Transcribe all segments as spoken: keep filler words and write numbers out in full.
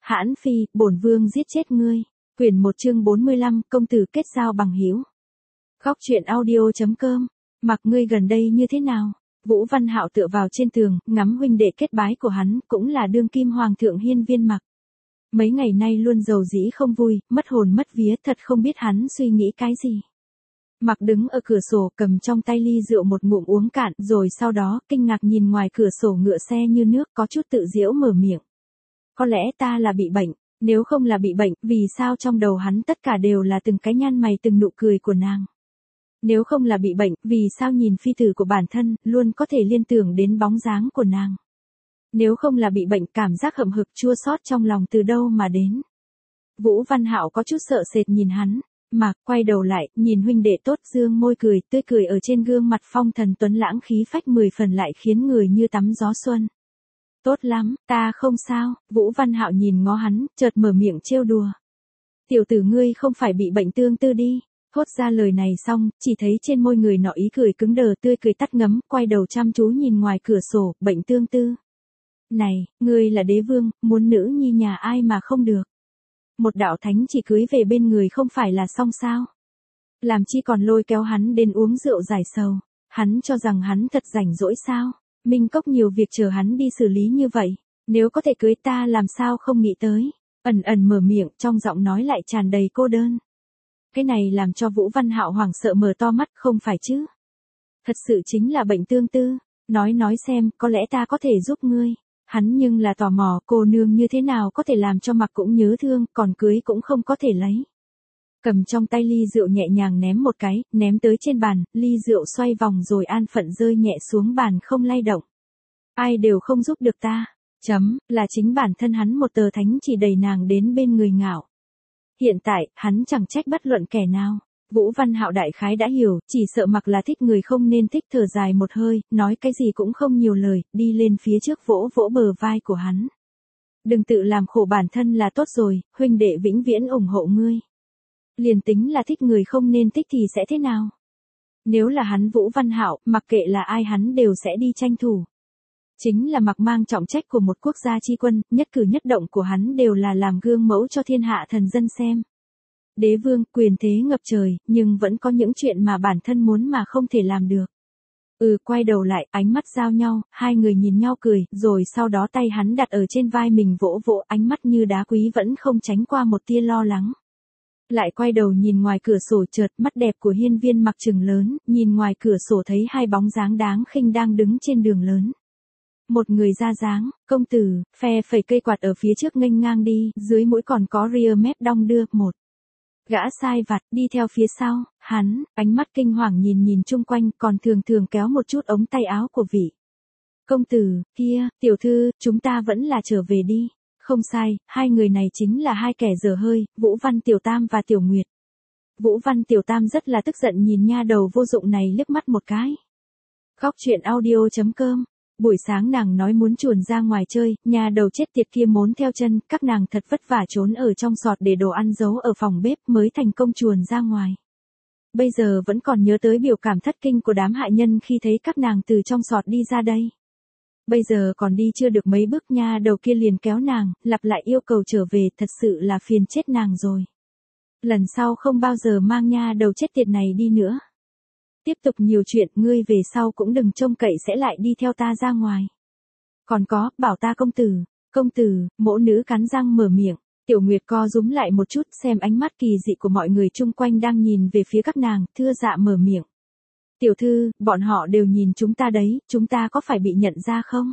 Hãn phi, bổn vương giết chết ngươi. Quyển một chương bốn mươi lăm, công tử kết giao bằng hữu. Góc truyện audio chấm com. Mặc ngươi gần đây như thế nào? Vũ Văn Hạo tựa vào trên tường, ngắm huynh đệ kết bái của hắn, cũng là đương kim hoàng thượng Hiên Viên Mặc. Mấy ngày nay luôn giàu dĩ không vui, mất hồn mất vía, thật không biết hắn suy nghĩ cái gì. Mặc đứng ở cửa sổ, cầm trong tay ly rượu một ngụm uống cạn, rồi sau đó, kinh ngạc nhìn ngoài cửa sổ ngựa xe như nước, có chút tự giễu mở miệng. Có lẽ ta là bị bệnh, nếu không là bị bệnh, vì sao trong đầu hắn tất cả đều là từng cái nhăn mày từng nụ cười của nàng. Nếu không là bị bệnh, vì sao nhìn phi tử của bản thân, luôn có thể liên tưởng đến bóng dáng của nàng. Nếu không là bị bệnh, cảm giác hậm hực chua xót trong lòng từ đâu mà đến. Vũ Văn Hạo có chút sợ sệt nhìn hắn, mà quay đầu lại, nhìn huynh đệ tốt dương môi cười, tươi cười ở trên gương mặt phong thần tuấn lãng khí phách mười phần lại khiến người như tắm gió xuân. Tốt lắm, ta không sao. Vũ Văn Hạo nhìn ngó hắn, chợt mở miệng trêu đùa. Tiểu tử ngươi không phải bị bệnh tương tư đi. Thốt ra lời này xong, chỉ thấy trên môi người nọ ý cười cứng đờ, tươi cười tắt ngấm, quay đầu chăm chú nhìn ngoài cửa sổ, bệnh tương tư. Này, ngươi là đế vương, muốn nữ nhi nhà ai mà không được. Một đạo thánh chỉ cưới về bên người không phải là xong sao. Làm chi còn lôi kéo hắn đến uống rượu giải sầu. Hắn cho rằng hắn thật rảnh rỗi sao. Minh Cốc nhiều việc chờ hắn đi xử lý như vậy. Nếu có thể cưới ta làm sao không nghĩ tới. Ẩn ẩn mở miệng, trong giọng nói lại tràn đầy cô đơn. Cái này làm cho Vũ Văn Hạo hoảng sợ mở to mắt, không phải chứ. Thật sự chính là bệnh tương tư. Nói nói xem, có lẽ ta có thể giúp ngươi. Hắn nhưng là tò mò, cô nương như thế nào có thể làm cho Mặc cũng nhớ thương, còn cưới cũng không có thể lấy. Cầm trong tay ly rượu nhẹ nhàng ném một cái, ném tới trên bàn, ly rượu xoay vòng rồi an phận rơi nhẹ xuống bàn không lay động. Ai đều không giúp được ta. Chấm, là chính bản thân hắn một tờ thánh chỉ đầy nàng đến bên người ngạo. Hiện tại, hắn chẳng trách bất luận kẻ nào. Vũ Văn Hạo đại khái đã hiểu, chỉ sợ Mặc là thích người không nên thích, thở dài một hơi, nói cái gì cũng không nhiều lời, đi lên phía trước vỗ vỗ bờ vai của hắn. Đừng tự làm khổ bản thân là tốt rồi, huynh đệ vĩnh viễn ủng hộ ngươi. Liền tính là thích người không nên thích thì sẽ thế nào? Nếu là hắn Vũ Văn Hạo, mặc kệ là ai hắn đều sẽ đi tranh thủ. Chính là Mặc mang trọng trách của một quốc gia chi quân, nhất cử nhất động của hắn đều là làm gương mẫu cho thiên hạ thần dân xem. Đế vương, quyền thế ngập trời, nhưng vẫn có những chuyện mà bản thân muốn mà không thể làm được. Ừ, quay đầu lại, ánh mắt giao nhau, hai người nhìn nhau cười, rồi sau đó tay hắn đặt ở trên vai mình vỗ vỗ, ánh mắt như đá quý vẫn không tránh qua một tia lo lắng. Lại quay đầu nhìn ngoài cửa sổ, chợt mắt đẹp của Hiên Viên Mặc trừng lớn, nhìn ngoài cửa sổ thấy hai bóng dáng đáng khinh đang đứng trên đường lớn. Một người ra dáng, công tử, phe phẩy cây quạt ở phía trước nghênh ngang đi, dưới mũi còn có ria mép đong đưa, một. Gã sai vặt, đi theo phía sau, hắn, ánh mắt kinh hoàng nhìn nhìn chung quanh, còn thường thường kéo một chút ống tay áo của vị. Công tử, kia, tiểu thư, chúng ta vẫn là trở về đi. Không sai, hai người này chính là hai kẻ dở hơi, Vũ Văn Tiểu Tam và Tiểu Nguyệt. Vũ Văn Tiểu Tam rất là tức giận nhìn nha đầu vô dụng này liếc mắt một cái. Góc truyện audio chấm com. Buổi sáng nàng nói muốn chuồn ra ngoài chơi, nhà đầu chết tiệt kia mốn theo chân, các nàng thật vất vả trốn ở trong sọt để đồ ăn giấu ở phòng bếp mới thành công chuồn ra ngoài. Bây giờ vẫn còn nhớ tới biểu cảm thất kinh của đám hại nhân khi thấy các nàng từ trong sọt đi ra đây. Bây giờ còn đi chưa được mấy bước nha đầu kia liền kéo nàng, lặp lại yêu cầu trở về, thật sự là phiền chết nàng rồi. Lần sau không bao giờ mang nha đầu chết tiệt này đi nữa. Tiếp tục nhiều chuyện, ngươi về sau cũng đừng trông cậy sẽ lại đi theo ta ra ngoài. Còn có, bảo ta công tử, công tử, mỗ nữ cắn răng mở miệng, Tiểu Nguyệt co rúm lại một chút xem ánh mắt kỳ dị của mọi người chung quanh đang nhìn về phía các nàng, thưa dạ mở miệng. Tiểu thư, bọn họ đều nhìn chúng ta đấy, chúng ta có phải bị nhận ra không?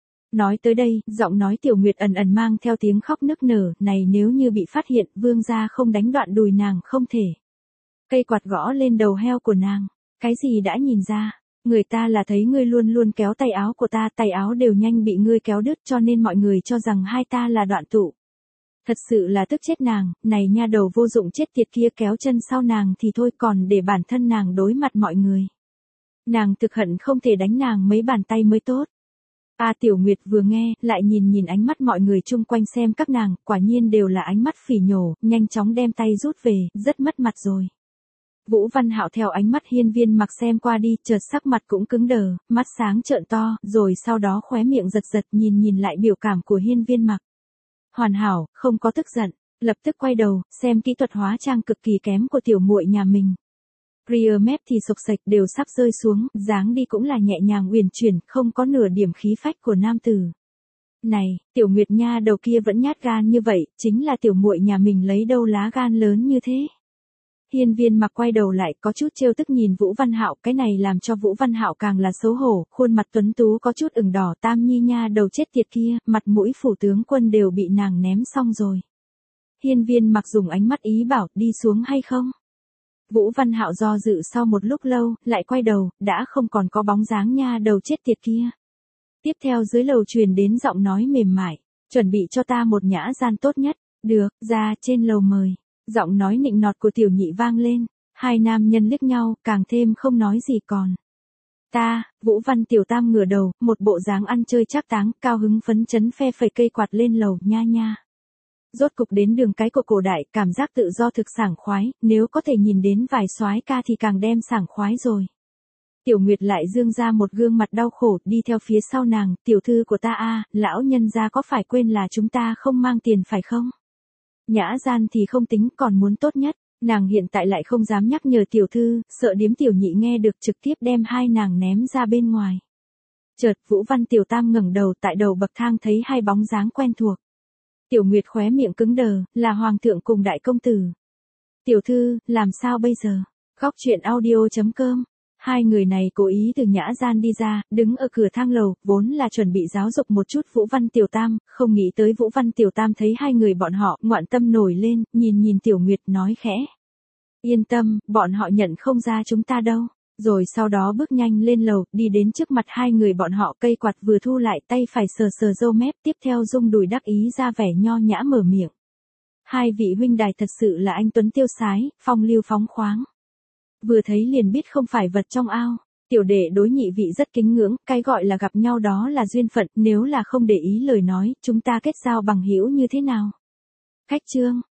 Nói tới đây, giọng nói Tiểu Nguyệt ẩn ẩn mang theo tiếng khóc nức nở, này nếu như bị phát hiện, vương gia không đánh đoạn đùi nàng không thể. Cây quạt gõ lên đầu heo của nàng. Cái gì đã nhìn ra, người ta là thấy ngươi luôn luôn kéo tay áo của ta, tay áo đều nhanh bị ngươi kéo đứt cho nên mọi người cho rằng hai ta là đoạn tụ. Thật sự là tức chết nàng, này nha đầu vô dụng chết tiệt kia kéo chân sau nàng thì thôi còn để bản thân nàng đối mặt mọi người. Nàng thực hận không thể đánh nàng mấy bàn tay mới tốt. A Tiểu Nguyệt vừa nghe, lại nhìn nhìn ánh mắt mọi người chung quanh xem các nàng, quả nhiên đều là ánh mắt phỉ nhổ, nhanh chóng đem tay rút về, rất mất mặt rồi. Vũ Văn Hạo theo ánh mắt Hiên Viên Mặc xem qua đi, chợt sắc mặt cũng cứng đờ, mắt sáng trợn to, rồi sau đó khóe miệng giật giật nhìn nhìn lại biểu cảm của Hiên Viên Mặc. hoàn hảo, không có tức giận, lập tức quay đầu, xem kỹ thuật hóa trang cực kỳ kém của tiểu muội nhà mình. Rear mép thì sộc sạch đều sắp rơi xuống, dáng đi cũng là nhẹ nhàng uyển chuyển, không có nửa điểm khí phách của nam tử. Này, tiểu Nguyệt nha đầu kia vẫn nhát gan như vậy, chính là tiểu muội nhà mình lấy đâu lá gan lớn như thế. Hiên Viên Mặc quay đầu lại, có chút trêu tức nhìn Vũ Văn Hạo, cái này làm cho Vũ Văn Hạo càng là xấu hổ, khuôn mặt tuấn tú có chút ửng đỏ, Tam Nhi nha đầu chết tiệt kia, mặt mũi phủ tướng quân đều bị nàng ném xong rồi. Hiên Viên Mặc dùng ánh mắt ý bảo, đi xuống hay không? Vũ Văn Hạo do dự sau một lúc lâu, lại quay đầu, đã không còn có bóng dáng nha đầu chết tiệt kia. Tiếp theo dưới lầu truyền đến giọng nói mềm mại, chuẩn bị cho ta một nhã gian tốt nhất, được, ra trên lầu mời. Giọng nói nịnh nọt của tiểu nhị vang lên, hai nam nhân liếc nhau, càng thêm không nói gì còn. Ta, Vũ Văn Tiểu Tam ngửa đầu, một bộ dáng ăn chơi trác táng, cao hứng phấn chấn phe phẩy cây quạt lên lầu, nha nha. Rốt cục đến đường cái của cổ đại, cảm giác tự do thực sảng khoái, nếu có thể nhìn đến vài soái ca thì càng đem sảng khoái rồi. Tiểu Nguyệt lại dương ra một gương mặt đau khổ, đi theo phía sau nàng, tiểu thư của ta a, lão nhân gia có phải quên là chúng ta không mang tiền phải không? Nhã gian thì không tính, còn muốn tốt nhất, nàng hiện tại lại không dám nhắc nhở tiểu thư, sợ điếm tiểu nhị nghe được trực tiếp đem hai nàng ném ra bên ngoài. Chợt Vũ Văn Tiểu Tam ngẩng đầu, tại đầu bậc thang thấy hai bóng dáng quen thuộc. Tiểu Nguyệt khóe miệng cứng đờ, là hoàng thượng cùng đại công tử. Tiểu thư, làm sao bây giờ? Góc truyện audio chấm com. Hai người này cố ý từ nhã gian đi ra, đứng ở cửa thang lầu, vốn là chuẩn bị giáo dục một chút Vũ Văn Tiểu Tam, không nghĩ tới Vũ Văn Tiểu Tam thấy hai người bọn họ, ngoạn tâm nổi lên, nhìn nhìn Tiểu Nguyệt nói khẽ. Yên tâm, bọn họ nhận không ra chúng ta đâu. Rồi sau đó bước nhanh lên lầu, đi đến trước mặt hai người bọn họ, cây quạt vừa thu lại, tay phải sờ sờ râu mép, tiếp theo rung đùi đắc ý ra vẻ nho nhã mở miệng. Hai vị huynh đài thật sự là anh tuấn tiêu sái, phong lưu phóng khoáng. Vừa thấy liền biết không phải vật trong ao. Tiểu đệ đối nhị vị rất kính ngưỡng, cái gọi là gặp nhau đó là duyên phận, nếu là không để ý lời nói, chúng ta kết giao bằng hữu như thế nào? Khách trương,